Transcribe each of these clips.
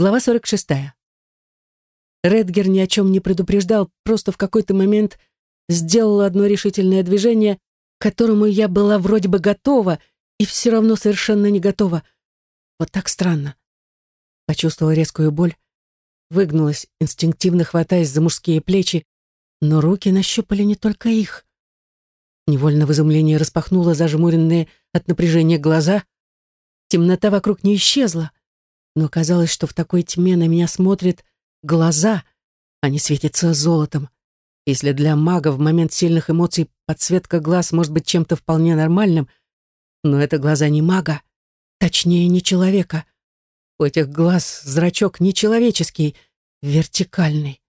Глава 46. Редгер ни о чем не предупреждал, просто в какой-то момент сделал одно решительное движение, к которому я была вроде бы готова, и все равно совершенно не готова. Вот так странно. Почувствовала резкую боль, выгнулась, инстинктивно хватаясь за мужские плечи, но руки нащупали не только их. Невольно в изумлении распахнула зажмуренные от напряжения глаза. Темнота вокруг не исчезла, но казалось, что в такой тьме на меня смотрят глаза, они светятся золотом. Если для мага в момент сильных эмоций подсветка глаз может быть чем-то вполне нормальным, но это глаза не мага, точнее, не человека. У этих глаз зрачок нечеловеческий, вертикальный.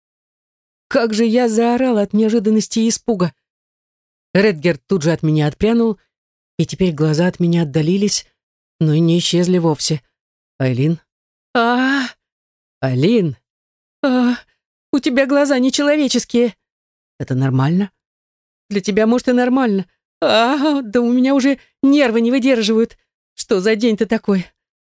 Как же я заорала от неожиданности и испуга. Редгер тут же от меня отпрянул, и теперь глаза от меня отдалились, но и не исчезли вовсе. Айлин? а Айлин? а У тебя глаза нечеловеческие. Это нормально? Для тебя, может, и нормально. Да у меня уже нервы не выдерживают. Что за день ты такой?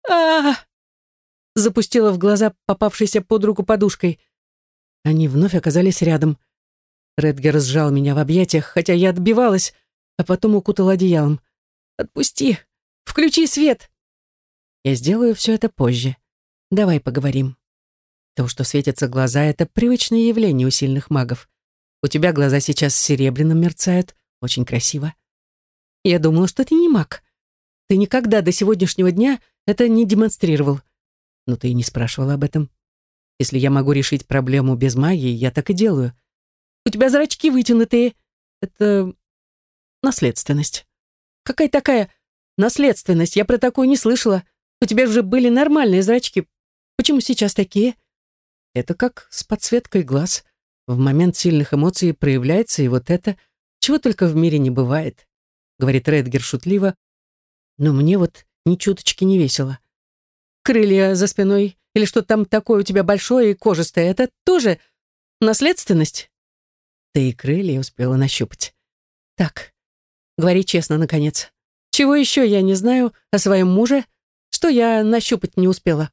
Запустила в глаза попавшейся под руку подушкой. Они вновь оказались рядом. Редгер сжал меня в объятиях, хотя я отбивалась, а потом укутал одеялом. «Отпусти! Включи свет!» «Я сделаю все это позже. Давай поговорим. То, что светятся глаза, это привычное явление у сильных магов. У тебя глаза сейчас серебряным мерцают, очень красиво. Я думала, что ты не маг. Ты никогда до сегодняшнего дня это не демонстрировал. Но ты и не спрашивал об этом. Если я могу решить проблему без магии, я так и делаю. У тебя зрачки вытянутые. Это наследственность». «Какая такая наследственность? Я про такую не слышала. У тебя же были нормальные зрачки. Почему сейчас такие?» «Это как с подсветкой глаз. В момент сильных эмоций проявляется и вот это, чего только в мире не бывает», — говорит Редгер шутливо, но мне вот ни чуточки не весело. «Крылья за спиной или что там такое у тебя большое и кожистое, это тоже наследственность?» «Ты и крылья успела нащупать. Так, говори честно, наконец. Чего еще я не знаю о своем муже, что я нащупать не успела?»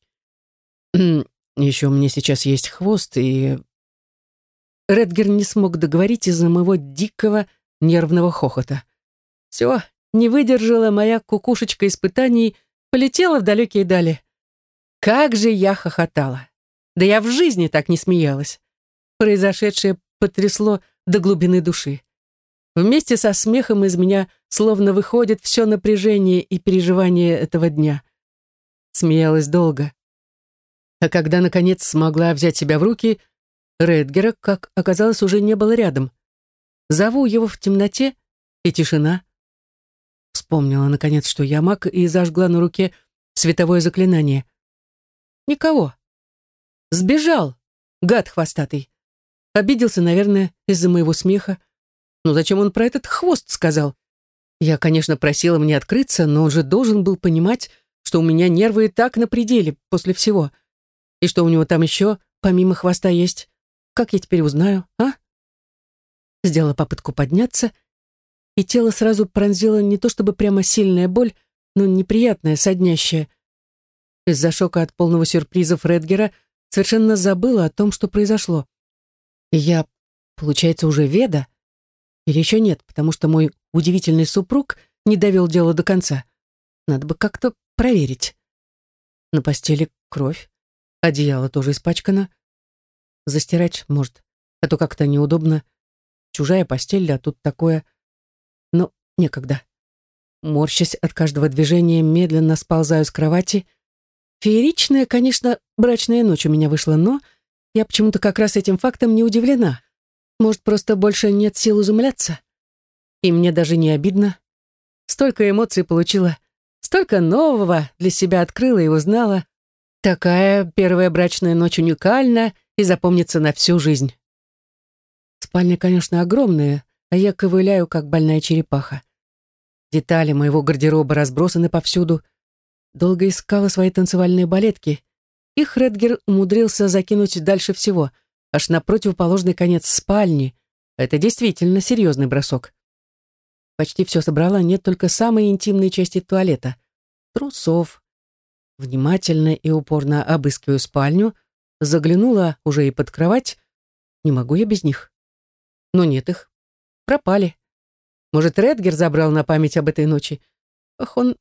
«Еще у меня сейчас есть хвост, и...» Редгер не смог договорить из-за моего дикого нервного хохота. Все, не выдержала моя кукушечка испытаний, полетела в далекие дали. Как же я хохотала! Да я в жизни так не смеялась. Произошедшее потрясло до глубины души. Вместе со смехом из меня словно выходит все напряжение и переживание этого дня. Смеялась долго. А когда, наконец, смогла взять себя в руки, Редгера, как оказалось, уже не было рядом. Зову его в темноте, и тишина. Вспомнила, наконец, что я маг, и зажгла на руке световое заклинание. Никого. Сбежал, гад хвостатый. Обиделся, наверное, из-за моего смеха. Ну зачем он про этот хвост сказал? Я, конечно, просила мне открыться, но он же должен был понимать, что у меня нервы и так на пределе после всего. И что у него там еще, помимо хвоста, есть. Как я теперь узнаю, а? Сделала попытку подняться, и тело сразу пронзило не то чтобы прямо сильная боль, но неприятная, соднящая. Из-за шока от полного сюрприза Редгера совершенно забыла о том, что произошло. Я, получается, уже веда? Или еще нет, потому что мой удивительный супруг не довел дело до конца. Надо бы как-то проверить. На постели кровь, одеяло тоже испачкано. Застирать, может, а то как-то неудобно. Чужая постель, а тут такое. Но некогда. Морщась от каждого движения, медленно сползаю с кровати. Фееричная, конечно, брачная ночь у меня вышла, но я почему-то как раз этим фактом не удивлена. Может, просто больше нет сил изумляться? И мне даже не обидно. Столько эмоций получила, столько нового для себя открыла и узнала. Такая первая брачная ночь уникальна и запомнится на всю жизнь. Спальня, конечно, огромная, а я ковыляю, как больная черепаха. Детали моего гардероба разбросаны повсюду. Долго искала свои танцевальные балетки. Их Редгер умудрился закинуть дальше всего, аж на противоположный конец спальни. Это действительно серьезный бросок. Почти все собрала, нет только самой интимной части туалета. Трусов. Внимательно и упорно обыскиваю спальню, заглянула уже и под кровать. Не могу я без них. Но нет их. Пропали. Может, Редгер забрал на память об этой ночи? Ах, он...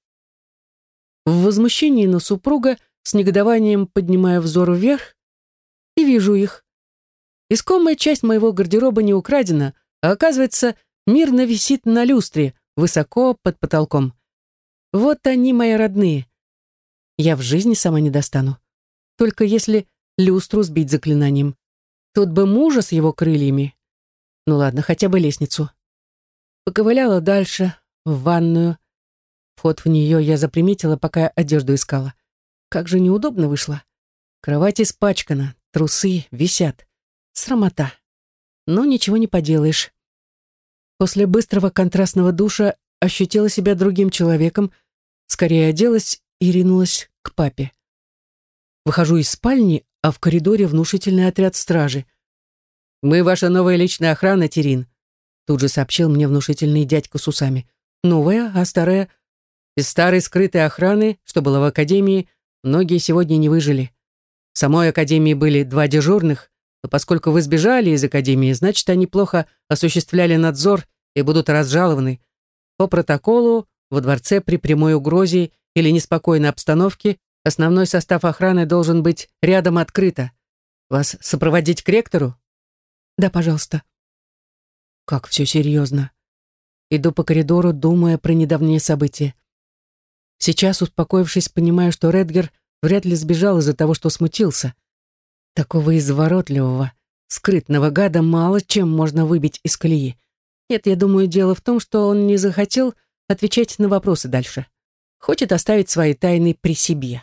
В возмущении на супруга с негодованием поднимаю взор вверх и вижу их. Искомая часть моего гардероба не украдена, а оказывается, мирно висит на люстре, высоко под потолком. Вот они, мои родные. Я в жизни сама не достану. Только если люстру сбить заклинанием. Тут бы мужа с его крыльями. Ну ладно, хотя бы лестницу. Поковыляла дальше, в ванную. Вход в нее я заприметила, пока одежду искала. Как же неудобно вышло. Кровать испачкана, трусы висят. Срамота. Но ничего не поделаешь. После быстрого контрастного душа ощутила себя другим человеком, скорее оделась и ринулась к папе. Выхожу из спальни, а в коридоре внушительный отряд стражи. «Мы ваша новая личная охрана, Терин», тут же сообщил мне внушительный дядька с усами. «Новая, а старая?» «Из старой скрытой охраны, что было в академии, многие сегодня не выжили. В самой академии были 2 дежурных, но поскольку вы сбежали из академии, значит, они плохо осуществляли надзор и будут разжалованы. По протоколу, во дворце при прямой угрозе или неспокойной обстановке основной состав охраны должен быть рядом открыто. Вас сопроводить к ректору?» «Да, пожалуйста». Как все серьезно. Иду по коридору, думая про недавние события. Сейчас, успокоившись, понимаю, что Редгер вряд ли сбежал из-за того, что смутился. Такого изворотливого, скрытного гада мало чем можно выбить из колеи. Нет, я думаю, дело в том, что он не захотел отвечать на вопросы дальше. Хочет оставить свои тайны при себе.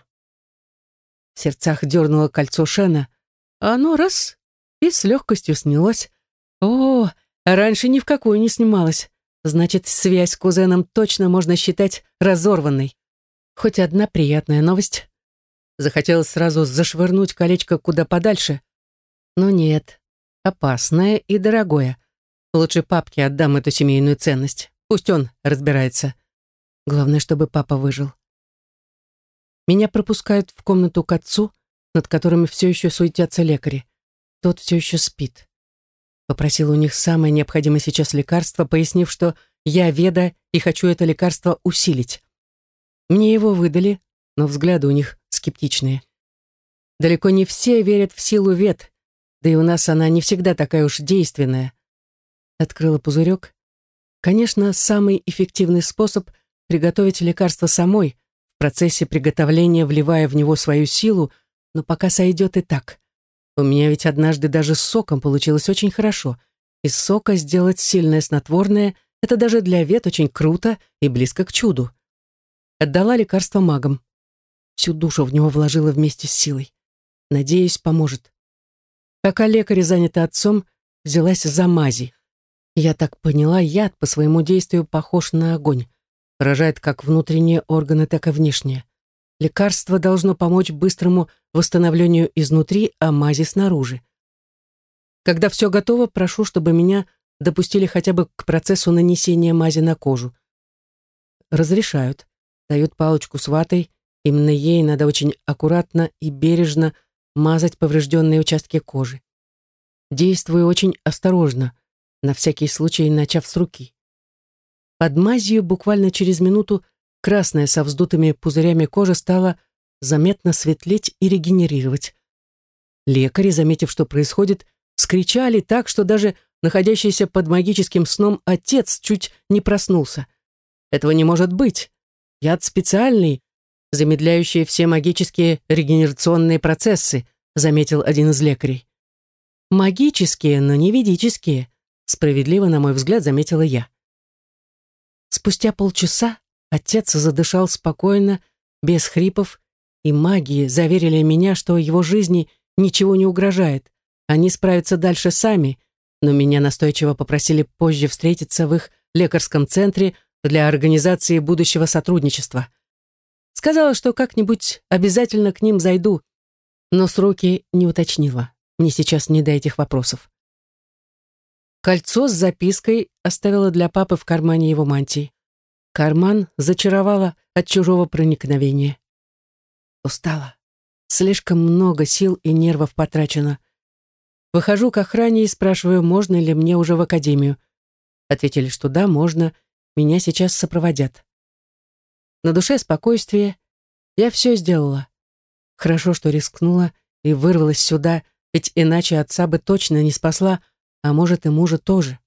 В сердцах дернуло кольцо Шена, а оно раз и с легкостью снялось. О, раньше ни в какую не снималось. Значит, связь с кузеном точно можно считать разорванной. Хоть одна приятная новость. Захотелось сразу зашвырнуть колечко куда подальше. Но нет, опасное и дорогое. Лучше папке отдам эту семейную ценность. Пусть он разбирается. Главное, чтобы папа выжил. Меня пропускают в комнату к отцу, над которыми все еще суетятся лекари. Тот все еще спит. Попросил у них самое необходимое сейчас лекарство, пояснив, что я веда и хочу это лекарство усилить. Мне его выдали, но взгляды у них скептичные. Далеко не все верят в силу вед, да и у нас она не всегда такая уж действенная. Открыла пузырек. Конечно, самый эффективный способ — приготовить лекарство самой, в процессе приготовления вливая в него свою силу, но пока сойдет и так. У меня ведь однажды даже с соком получилось очень хорошо. Из сока сделать сильное снотворное — это даже для вет очень круто и близко к чуду. Отдала лекарство магам. Всю душу в него вложила вместе с силой. Надеюсь, поможет. Пока лекари заняты отцом, взялась за мази. Я так поняла, яд по своему действию похож на огонь. Поражает как внутренние органы, так и внешние. Лекарство должно помочь быстрому восстановлению изнутри, а мази снаружи. Когда все готово, прошу, чтобы меня допустили хотя бы к процессу нанесения мази на кожу. Разрешают. Дают палочку с ватой. Именно ей надо очень аккуратно и бережно мазать поврежденные участки кожи. Действую очень осторожно, на всякий случай начав с руки. Под мазью буквально через минуту красная со вздутыми пузырями кожа стала заметно светлеть и регенерировать. Лекари, заметив, что происходит, вскричали так, что даже находящийся под магическим сном отец чуть не проснулся. Этого не может быть. Яд специальный, замедляющий все магические регенерационные процессы, заметил один из лекарей. Магические, но не ведические, справедливо, на мой взгляд, заметила я. Спустя полчаса отец задышал спокойно, без хрипов, и маги заверили меня, что его жизни ничего не угрожает. Они справятся дальше сами, но меня настойчиво попросили позже встретиться в их лекарском центре для организации будущего сотрудничества. Сказала, что как-нибудь обязательно к ним зайду, но сроки не уточнила. Мне сейчас не до этих вопросов. Кольцо с запиской оставила для папы в кармане его мантии. Карман зачаровала от чужого проникновения. Устала. Слишком много сил и нервов потрачено. Выхожу к охране и спрашиваю, можно ли мне уже в академию. Ответили, что да, можно, меня сейчас сопроводят. На душе спокойствие. Я все сделала. Хорошо, что рискнула и вырвалась сюда, ведь иначе отца бы точно не спасла, а может и мужа тоже.